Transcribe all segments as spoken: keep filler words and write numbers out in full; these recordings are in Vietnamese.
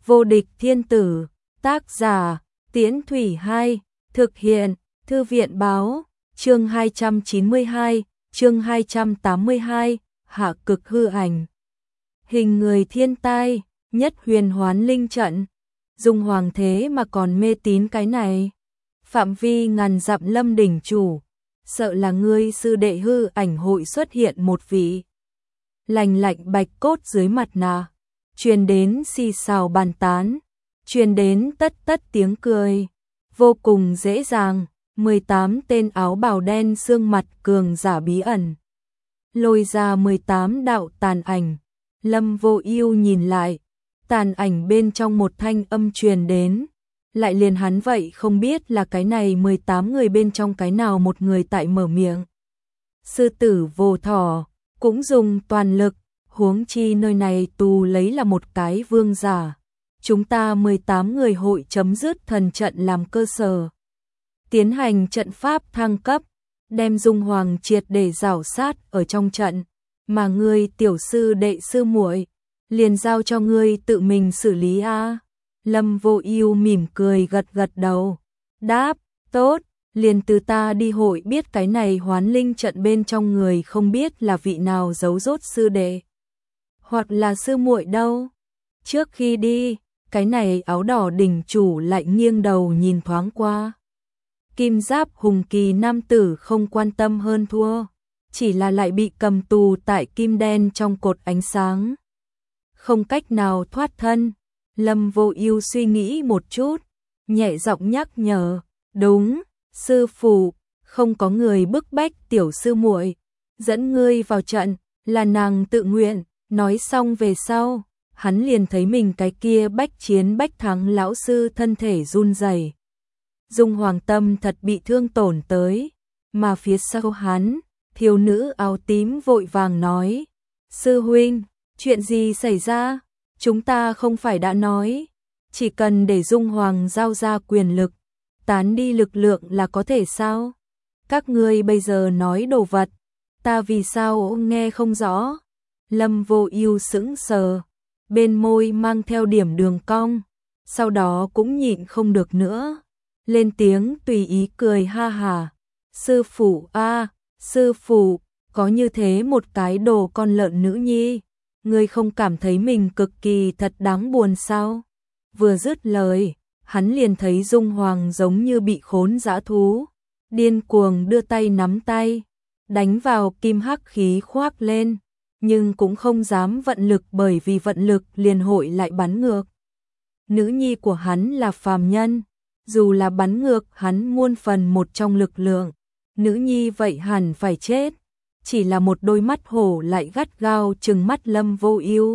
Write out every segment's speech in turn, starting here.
Vô địch thiên tử, tác giả, Tiễn Thủy Hai, thực hiện, Thư viện báo, chương hai trăm chín mươi hai, chương hai trăm tám mươi hai, hạ cực hư ảnh. Hình người thiên tai, nhất huyền hoán linh trận, dùng hoàng thế mà còn mê tín cái này. Phạm vi ngàn dặm Lâm đỉnh chủ, sợ là ngươi sư đệ hư ảnh hội xuất hiện một vị. Lành lạnh bạch cốt dưới mặt nạ, truyền đến xì xào bàn tán, truyền đến tất tất tiếng cười, vô cùng dễ dàng. mười tám tên áo bào đen xương mặt cường giả bí ẩn, lôi ra mười tám đạo tàn ảnh. Lâm Vô Ưu nhìn lại, tàn ảnh bên trong một thanh âm truyền đến, lại liền hắn vậy không biết là cái này mười tám người bên trong cái nào một người tại mở miệng. Sư tử vô thỏ cũng dùng toàn lực, huống chi nơi này tù lấy là một cái vương giả. Chúng ta mười tám người hội chấm dứt thần trận làm cơ sở, tiến hành trận pháp thăng cấp, đem Dung Hoàng triệt để rảo sát ở trong trận, mà ngươi tiểu sư đệ sư muội liền giao cho ngươi tự mình xử lý a. Lâm Vô Ưu mỉm cười gật gật đầu, đáp, tốt, liền từ ta đi hội biết cái này hoán linh trận bên trong người không biết là vị nào giấu rốt sư đệ hoặc là sư muội đâu. Trước khi đi, cái này áo đỏ đỉnh chủ lại nghiêng đầu nhìn thoáng qua. Kim giáp hùng kỳ nam tử không quan tâm hơn thua, chỉ là lại bị cầm tù tại kim đen trong cột ánh sáng, không cách nào thoát thân. Lâm Vô Ưu suy nghĩ một chút, nhẹ giọng nhắc nhở, đúng, sư phụ, không có người bức bách tiểu sư muội, dẫn ngươi vào trận, là nàng tự nguyện. Nói xong về sau, hắn liền thấy mình cái kia bách chiến bách thắng lão sư thân thể run rẩy. Dung Hoàng tâm thật bị thương tổn tới, mà phía sau hắn, thiếu nữ áo tím vội vàng nói, sư huynh, chuyện gì xảy ra? Chúng ta không phải đã nói, chỉ cần để Dung Hoàng giao ra quyền lực, tán đi lực lượng là có thể sao? Các ngươi bây giờ nói đồ vật, ta vì sao nghe không rõ? Lâm Vô Ưu sững sờ, bên môi mang theo điểm đường cong, sau đó cũng nhịn không được nữa, lên tiếng tùy ý cười ha hả. Sư phụ a, sư phụ, có như thế một cái đồ con lợn nữ nhi, ngươi không cảm thấy mình cực kỳ thật đáng buồn sao? Vừa dứt lời, hắn liền thấy Dung Hoàng giống như bị khốn dã thú, điên cuồng đưa tay nắm tay, đánh vào kim hắc khí khoác lên, nhưng cũng không dám vận lực bởi vì vận lực liền hội lại bắn ngược. Nữ nhi của hắn là phàm nhân, dù là bắn ngược hắn muôn phần một trong lực lượng, nữ nhi vậy hẳn phải chết. Chỉ là một đôi mắt hổ lại gắt gao trừng mắt Lâm Vô Ưu.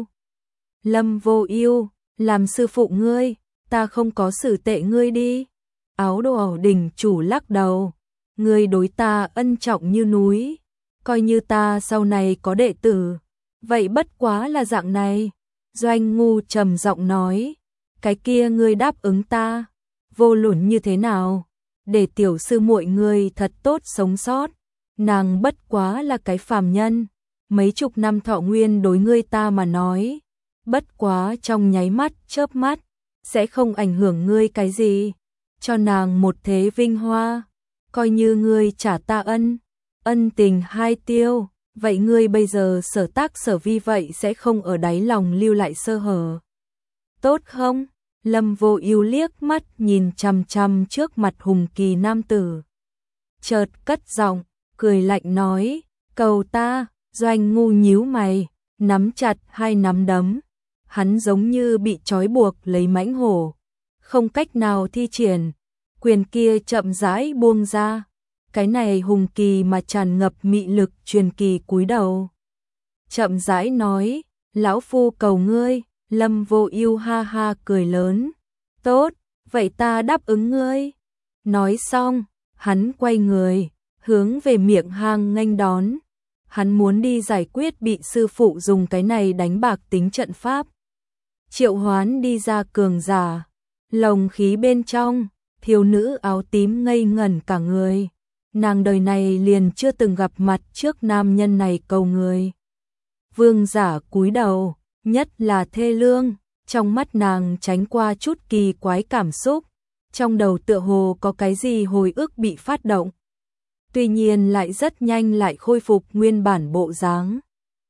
Lâm Vô Ưu, làm sư phụ ngươi, ta không có xử tệ ngươi đi. Áo đỏ đỉnh chủ lắc đầu, ngươi đối ta ân trọng như núi, coi như ta sau này có đệ tử, vậy bất quá là dạng này. Doanh Ngu trầm giọng nói, cái kia ngươi đáp ứng ta, vô luận như thế nào, để tiểu sư muội ngươi thật tốt sống sót. Nàng bất quá là cái phàm nhân, mấy chục năm thọ nguyên đối ngươi ta mà nói, bất quá trong nháy mắt chớp mắt, sẽ không ảnh hưởng ngươi cái gì. Cho nàng một thế vinh hoa, coi như ngươi trả ta ân, ân tình hai tiêu, vậy ngươi bây giờ sở tác sở vi vậy sẽ không ở đáy lòng lưu lại sơ hở. Tốt không? Lâm Vô Ưu liếc mắt nhìn chằm chằm trước mặt hùng kỳ nam tử, chợt cất giọng cười lạnh nói, cầu ta. Doanh Ngu nhíu mày, nắm chặt hai nắm đấm, hắn giống như bị trói buộc lấy mãnh hổ, không cách nào thi triển, quyền kia chậm rãi buông ra, cái này hùng kỳ mà tràn ngập mị lực truyền kỳ cúi đầu, chậm rãi nói, lão phu cầu ngươi. Lâm Vô Ưu ha ha cười lớn, tốt, vậy ta đáp ứng ngươi. Nói xong, hắn quay người, hướng về miệng hang nghênh đón. Hắn muốn đi giải quyết bị sư phụ dùng cái này đánh bạc tính trận pháp, triệu hoán đi ra cường giả. Lồng khí bên trong, thiếu nữ áo tím ngây ngẩn cả người, nàng đời này liền chưa từng gặp mặt trước nam nhân này cầu người. Vương giả cúi đầu, nhất là thê lương, Trong mắt nàng tránh qua chút kỳ quái cảm xúc, trong đầu tựa hồ có cái gì hồi ức bị phát động. Tuy nhiên lại rất nhanh lại khôi phục nguyên bản bộ dáng.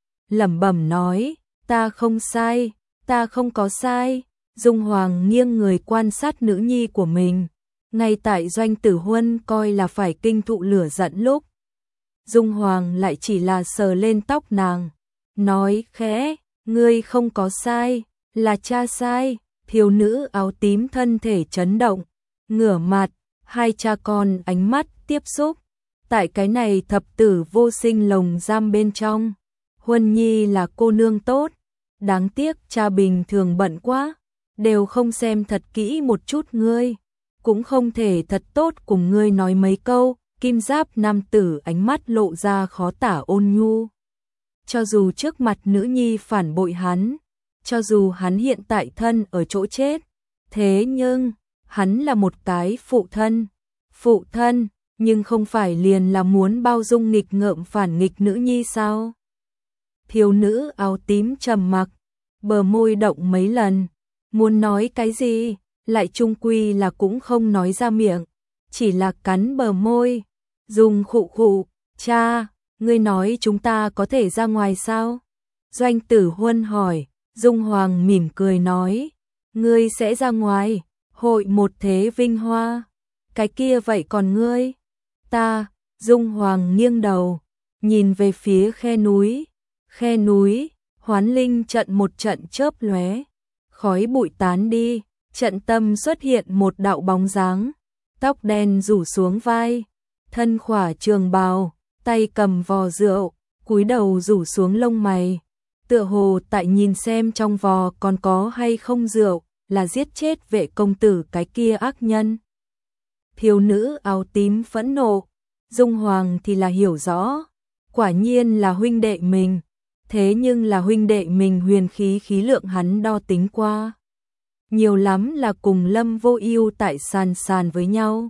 Lẩm bẩm nói, ta không sai, ta không có sai. Dung Hoàng nghiêng người quan sát nữ nhi của mình, ngay tại Doanh Tử Huân coi là phải kinh thụ lửa giận lúc. Dung Hoàng lại chỉ là sờ lên tóc nàng, nói khẽ, ngươi không có sai, là cha sai. Thiếu nữ áo tím thân thể chấn động, ngửa mặt, hai cha con ánh mắt tiếp xúc. Tại cái này thập tử vô sinh lồng giam bên trong, Huân Nhi là cô nương tốt, đáng tiếc cha bình thường bận quá, đều không xem thật kỹ một chút ngươi, cũng không thể thật tốt cùng ngươi nói mấy câu. Kim giáp nam tử ánh mắt lộ ra khó tả ôn nhu. Cho dù trước mặt nữ nhi phản bội hắn, cho dù hắn hiện tại thân ở chỗ chết, thế nhưng hắn là một cái phụ thân. Phụ thân, nhưng không phải liền là muốn bao dung nghịch ngợm phản nghịch nữ nhi sao? Thiếu nữ áo tím trầm mặc, bờ môi động mấy lần, muốn nói cái gì, lại chung quy là cũng không nói ra miệng, chỉ là cắn bờ môi, dùng khụ khụ, cha, ngươi nói chúng ta có thể ra ngoài sao? Doanh Tử Huân hỏi. Dung Hoàng mỉm cười nói, ngươi sẽ ra ngoài, hội một thế vinh hoa, cái kia vậy còn ngươi? Ta, Dung Hoàng nghiêng đầu, nhìn về phía khe núi, khe núi, hoán linh trận một trận chớp lóe, khói bụi tán đi, trận tâm xuất hiện một đạo bóng dáng, tóc đen rủ xuống vai, thân khỏa trường bào, tay cầm vò rượu, cúi đầu rủ xuống lông mày. Tựa hồ tại nhìn xem trong vò còn có hay không rượu, là giết chết vệ công tử cái kia ác nhân. Thiếu nữ áo tím phẫn nộ, Dung Hoàng thì là hiểu rõ, quả nhiên là huynh đệ mình, thế nhưng là huynh đệ mình huyền khí khí lượng hắn đo tính qua. Nhiều lắm là cùng Lâm Vô Ưu tại sàn sàn với nhau.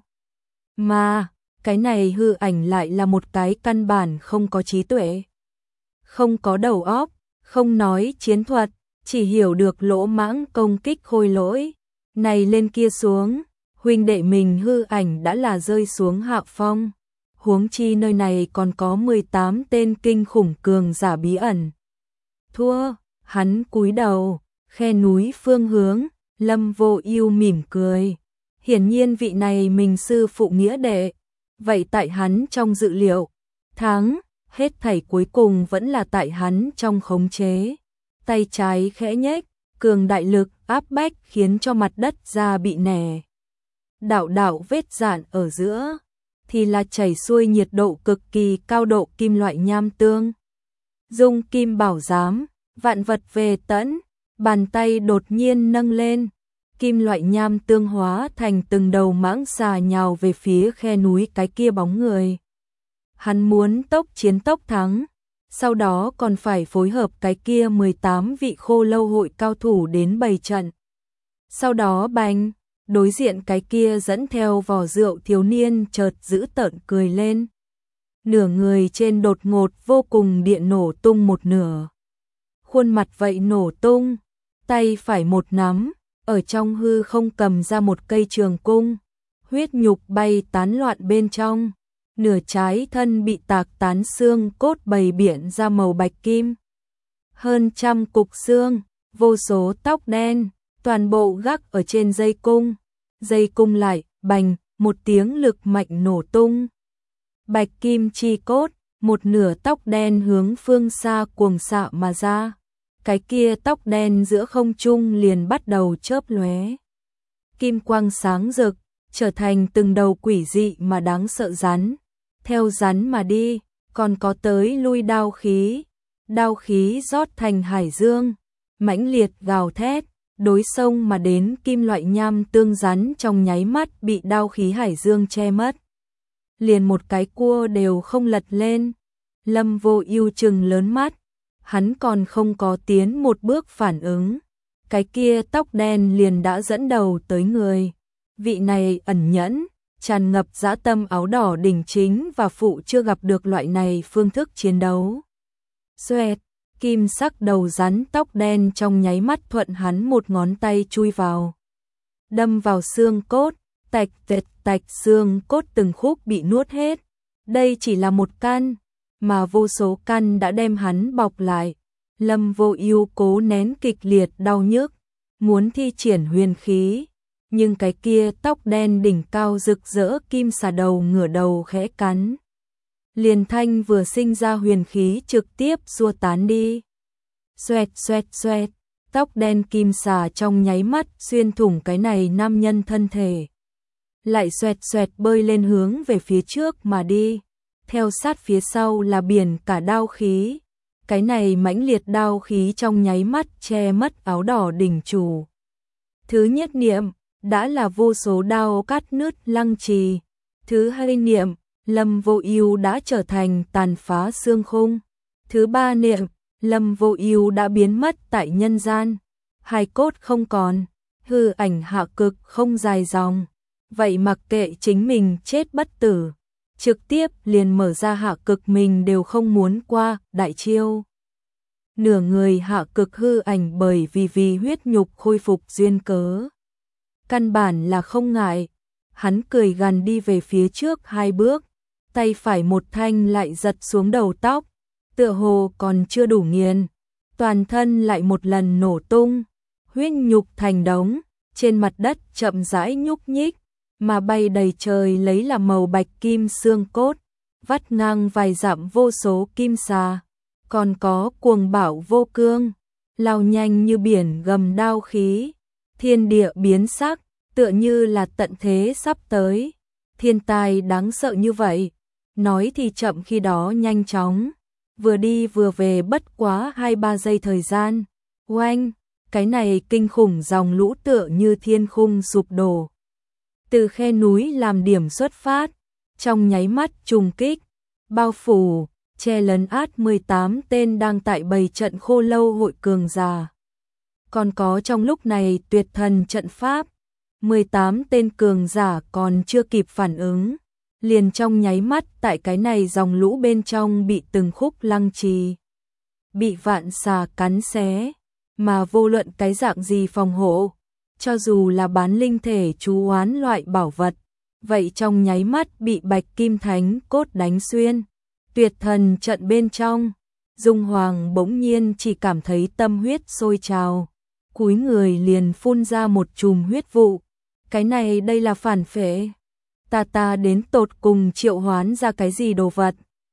Mà, cái này hư ảnh lại là một cái căn bản không có trí tuệ, không có đầu óc. Không nói chiến thuật, chỉ hiểu được lỗ mãng công kích khôi lỗi. Này lên kia xuống, huynh đệ mình hư ảnh đã là rơi xuống hạ phong. Huống chi nơi này còn có mười tám tên kinh khủng cường giả bí ẩn. Thua, hắn cúi đầu, khe núi phương hướng, Lâm Vô Ưu mỉm cười. Hiển nhiên vị này mình sư phụ nghĩa đệ, vậy tại hắn trong dự liệu, thắng. Hết thảy cuối cùng vẫn là tại hắn trong khống chế. Tay trái khẽ nhếch, cường đại lực áp bách khiến cho mặt đất ra bị nẻ. Đạo đạo vết rạn ở giữa, thì là chảy xuôi nhiệt độ cực kỳ cao độ kim loại nham tương. Dung kim bảo giám, vạn vật về tẫn, bàn tay đột nhiên nâng lên. Kim loại nham tương hóa thành từng đầu mãng xà nhào về phía khe núi cái kia bóng người. Hắn muốn tốc chiến tốc thắng, sau đó còn phải phối hợp cái kia mười tám vị khô lâu hội cao thủ đến bày trận. Sau đó bành, đối diện cái kia dẫn theo vò rượu thiếu niên chợt giữ tợn cười lên. Nửa người trên đột ngột vô cùng điện nổ tung một nửa. Khuôn mặt vậy nổ tung, tay phải một nắm, ở trong hư không cầm ra một cây trường cung, huyết nhục bay tán loạn bên trong. Nửa trái thân bị tạc tán xương cốt bày biện ra màu bạch kim. Hơn trăm cục xương, vô số tóc đen, toàn bộ gác ở trên dây cung. Dây cung lại, bành, một tiếng lực mạnh nổ tung. Bạch kim chi cốt, một nửa tóc đen hướng phương xa cuồng xạ mà ra. Cái kia tóc đen giữa không trung liền bắt đầu chớp lóe. Kim quang sáng rực, trở thành từng đầu quỷ dị mà đáng sợ rắn. Theo rắn mà đi, còn có tới lui đao khí. Đao khí rót thành hải dương, mãnh liệt gào thét, đối sông mà đến kim loại nham tương rắn trong nháy mắt bị đao khí hải dương che mất. Liền một cái cua đều không lật lên. Lâm Vô Ưu trừng lớn mắt, hắn còn không có tiến một bước phản ứng. Cái kia tóc đen liền đã dẫn đầu tới người. Vị này ẩn nhẫn, tràn ngập dã tâm áo đỏ đỉnh chính và phụ chưa gặp được loại này phương thức chiến đấu. Xoẹt, kim sắc đầu rắn tóc đen trong nháy mắt thuận hắn một ngón tay chui vào. Đâm vào xương cốt, tạch tạch tạch xương cốt từng khúc bị nuốt hết. Đây chỉ là một căn, mà vô số căn đã đem hắn bọc lại. Lâm Vô Ưu cố nén kịch liệt đau nhức, muốn thi triển huyền khí, nhưng cái kia tóc đen đỉnh cao rực rỡ kim xà đầu ngửa đầu khẽ cắn. Liền thanh vừa sinh ra huyền khí trực tiếp xua tán đi. Xoẹt xoẹt xoẹt, tóc đen kim xà trong nháy mắt xuyên thủng cái này nam nhân thân thể. Lại xoẹt xoẹt bơi lên hướng về phía trước mà đi. Theo sát phía sau là biển cả đao khí. Cái này mãnh liệt đao khí trong nháy mắt che mất áo đỏ đỉnh chủ. Thứ nhất niệm, đã là vô số đao cắt nứt lăng trì. Thứ hai niệm, Lâm Vô Ưu đã trở thành tàn phá xương khung. Thứ ba niệm, Lâm Vô Ưu đã biến mất tại nhân gian. Hài cốt không còn, hư ảnh hạ cực không dài dòng. Vậy mặc kệ chính mình chết bất tử, trực tiếp liền mở ra hạ cực mình đều không muốn qua đại chiêu. Nửa người hạ cực hư ảnh bởi vì vì huyết nhục khôi phục duyên cớ. Căn bản là không ngại, hắn cười gằn đi về phía trước hai bước, tay phải một thanh lại giật xuống đầu tóc, tựa hồ còn chưa đủ nghiền, toàn thân lại một lần nổ tung, huyết nhục thành đống, trên mặt đất chậm rãi nhúc nhích, mà bay đầy trời lấy là màu bạch kim xương cốt, vắt ngang vài dặm vô số kim xà, còn có cuồng bạo vô cương, lao nhanh như biển gầm đao khí, thiên địa biến sắc, tựa như là tận thế sắp tới, thiên tai đáng sợ như vậy, nói thì chậm khi đó nhanh chóng, vừa đi vừa về bất quá hai ba giây thời gian, oanh, cái này kinh khủng dòng lũ tựa như thiên khung sụp đổ. Từ khe núi làm điểm xuất phát, trong nháy mắt trùng kích, bao phủ, che lấn át mười tám tên đang tại bầy trận khô lâu hội cường giả. Còn có trong lúc này tuyệt thần trận pháp, mười tám tên cường giả còn chưa kịp phản ứng, liền trong nháy mắt tại cái này dòng lũ bên trong bị từng khúc lăng trì, bị vạn xà cắn xé, mà vô luận cái dạng gì phòng hộ, cho dù là bán linh thể chú oán loại bảo vật, vậy trong nháy mắt bị bạch kim thánh cốt đánh xuyên. Tuyệt thần trận bên trong, Dung Hoàng bỗng nhiên chỉ cảm thấy tâm huyết sôi trào, cúi người liền phun ra một chùm huyết vụ. Cái này đây là phản phệ. Ta ta đến tột cùng triệu hoán ra cái gì đồ vật.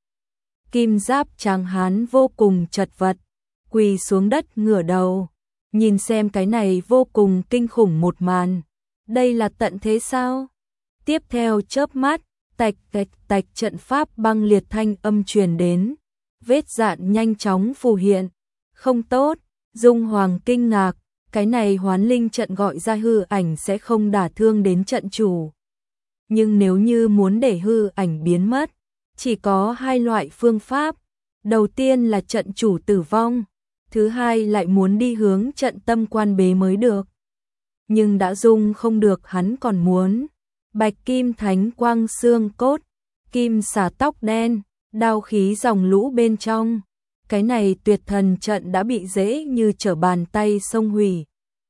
Kim giáp tráng hán vô cùng chật vật, quỳ xuống đất ngửa đầu, nhìn xem cái này vô cùng kinh khủng một màn. Đây là tận thế sao? Tiếp theo chớp mắt, tạch tạch tạch trận pháp băng liệt thanh âm truyền đến, vết dạn nhanh chóng phù hiện. Không tốt, Dung Hoàng kinh ngạc, cái này hoán linh trận gọi ra hư ảnh sẽ không đả thương đến trận chủ. Nhưng nếu như muốn để hư ảnh biến mất, chỉ có hai loại phương pháp. Đầu tiên là trận chủ tử vong, thứ hai lại muốn đi hướng trận tâm quan bế mới được. Nhưng đã Dung không được hắn còn muốn. Bạch kim thánh quang xương cốt, kim xà tóc đen, đao khí dòng lũ bên trong. Cái này tuyệt thần trận đã bị dễ như trở bàn tay xông hủy.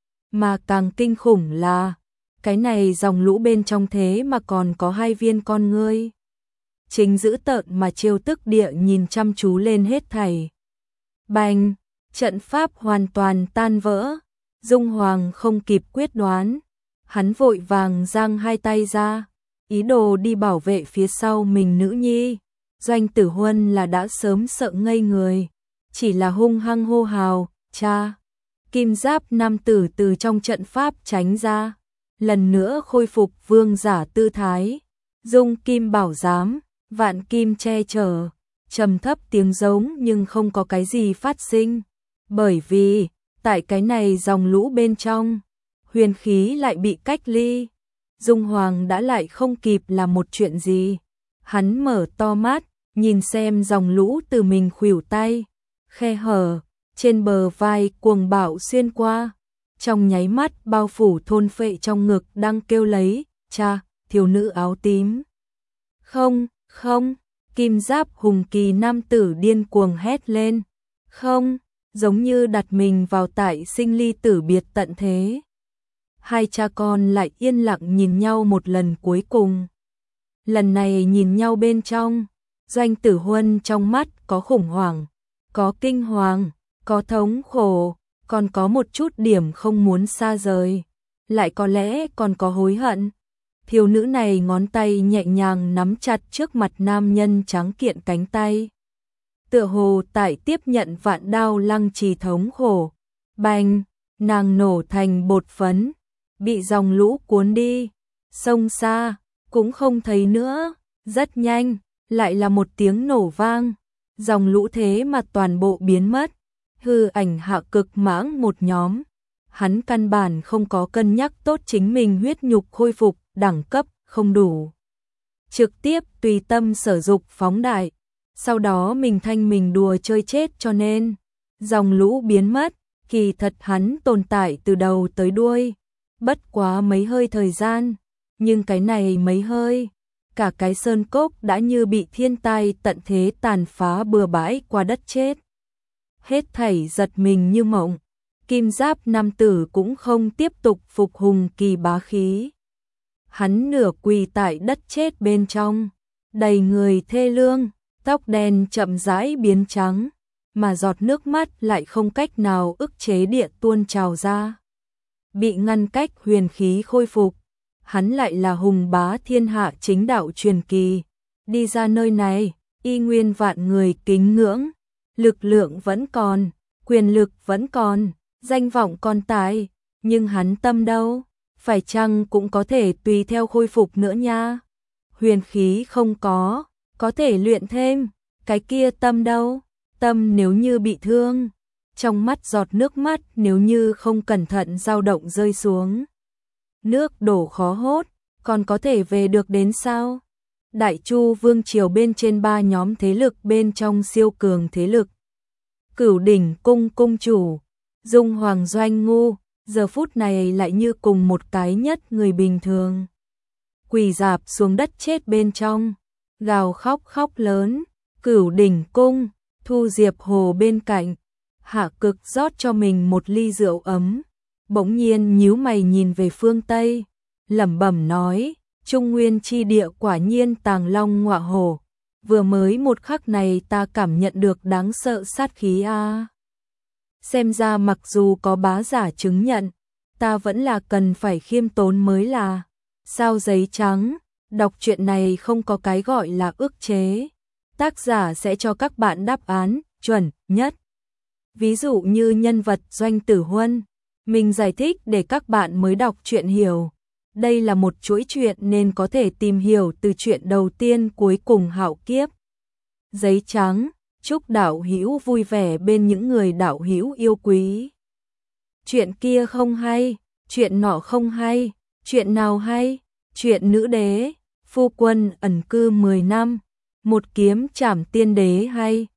Mà càng kinh khủng là, cái này dòng lũ bên trong thế mà còn có hai viên con ngươi. Chính dữ tợn mà trêu tức địa nhìn chăm chú lên hết thảy. Bành, trận pháp hoàn toàn tan vỡ, Dung Hoàng không kịp quyết đoán. Hắn vội vàng giang hai tay ra, ý đồ đi bảo vệ phía sau mình nữ nhi. Doanh Tử Huân là đã sớm sợ ngây người, chỉ là hung hăng hô hào, cha. Kim giáp nam tử từ trong trận pháp tránh ra, lần nữa khôi phục vương giả tư thái. Dung kim bảo giám, vạn kim che chở, trầm thấp tiếng giống nhưng không có cái gì phát sinh. Bởi vì, tại cái này dòng lũ bên trong, huyền khí lại bị cách ly. Dung Hoàng đã lại không kịp làm một chuyện gì. Hắn mở to mắt, nhìn xem dòng lũ từ mình khuỷu tay, khe hở, trên bờ vai cuồng bạo xuyên qua. Trong nháy mắt bao phủ thôn phệ trong ngực đang kêu lấy, cha, thiếu nữ áo tím. Không, không, kim giáp hùng kỳ nam tử điên cuồng hét lên. Không, giống như đặt mình vào tại sinh ly tử biệt tận thế. Hai cha con lại yên lặng nhìn nhau một lần cuối cùng. Lần này nhìn nhau bên trong, Doanh Tử Huân trong mắt có khủng hoảng, có kinh hoàng, có thống khổ, còn có một chút điểm không muốn xa rời, lại có lẽ còn có hối hận. Thiếu nữ này ngón tay nhẹ nhàng nắm chặt trước mặt nam nhân trắng kiện cánh tay. Tựa hồ tại tiếp nhận vạn đao lăng trì thống khổ. Bành, nàng nổ thành bột phấn, bị dòng lũ cuốn đi, sông xa, cũng không thấy nữa. Rất nhanh, lại là một tiếng nổ vang, dòng lũ thế mà toàn bộ biến mất. Hư ảnh Hạ Cực Mãng một nhóm, hắn căn bản không có cân nhắc tốt chính mình huyết nhục khôi phục, đẳng cấp không đủ. Trực tiếp tùy tâm sở dục phóng đại, sau đó mình thanh mình đùa chơi chết cho nên dòng lũ biến mất, kỳ thật hắn tồn tại từ đầu tới đuôi, bất quá mấy hơi thời gian, nhưng cái này mấy hơi, cả cái sơn cốc đã như bị thiên tai tận thế tàn phá bừa bãi qua đất chết. Hết thảy giật mình như mộng, kim giáp nam tử cũng không tiếp tục phục hùng kỳ bá khí. Hắn nửa quỳ tại đất chết bên trong, đầy người thê lương, tóc đen chậm rãi biến trắng, mà giọt nước mắt lại không cách nào ức chế địa tuôn trào ra. Bị ngăn cách huyền khí khôi phục, hắn lại là hùng bá thiên hạ chính đạo truyền kỳ, đi ra nơi này, y nguyên vạn người kính ngưỡng, lực lượng vẫn còn, quyền lực vẫn còn, danh vọng còn tại, nhưng hắn tâm đâu, phải chăng cũng có thể tùy theo khôi phục nữa nha. Huyền khí không có, có thể luyện thêm, cái kia tâm đâu, tâm nếu như bị thương, trong mắt giọt nước mắt nếu như không cẩn thận dao động rơi xuống. Nước đổ khó hốt, còn có thể về được đến sao? Đại Chu vương triều bên trên ba nhóm thế lực bên trong siêu cường thế lực. Cửu đỉnh cung cung chủ, Dung Hoàng Doanh Ngu, giờ phút này lại như cùng một cái nhất người bình thường. Quỳ rạp xuống đất chết bên trong, gào khóc khóc lớn. Cửu đỉnh cung, Thu Diệp Hồ bên cạnh, Hạ Cực rót cho mình một ly rượu ấm, bỗng nhiên nhíu mày nhìn về phương Tây, lẩm bẩm nói, Trung Nguyên chi địa quả nhiên tàng long ngọa hổ, vừa mới một khắc này ta cảm nhận được đáng sợ sát khí a. Xem ra mặc dù có bá giả chứng nhận, ta vẫn là cần phải khiêm tốn mới là. Sao giấy trắng, đọc truyện này không có cái gọi là ức chế. Tác giả sẽ cho các bạn đáp án chuẩn nhất. Ví dụ như nhân vật Doanh Tử Huân, mình giải thích để các bạn mới đọc truyện hiểu. Đây là một chuỗi truyện nên có thể tìm hiểu từ truyện đầu tiên cuối cùng hạo kiếp. Giấy trắng, chúc đạo hữu vui vẻ bên những người đạo hữu yêu quý. Chuyện kia không hay, chuyện nọ không hay, chuyện nào hay? Chuyện nữ đế, phu quân ẩn cư mười năm, một kiếm trảm tiên đế hay,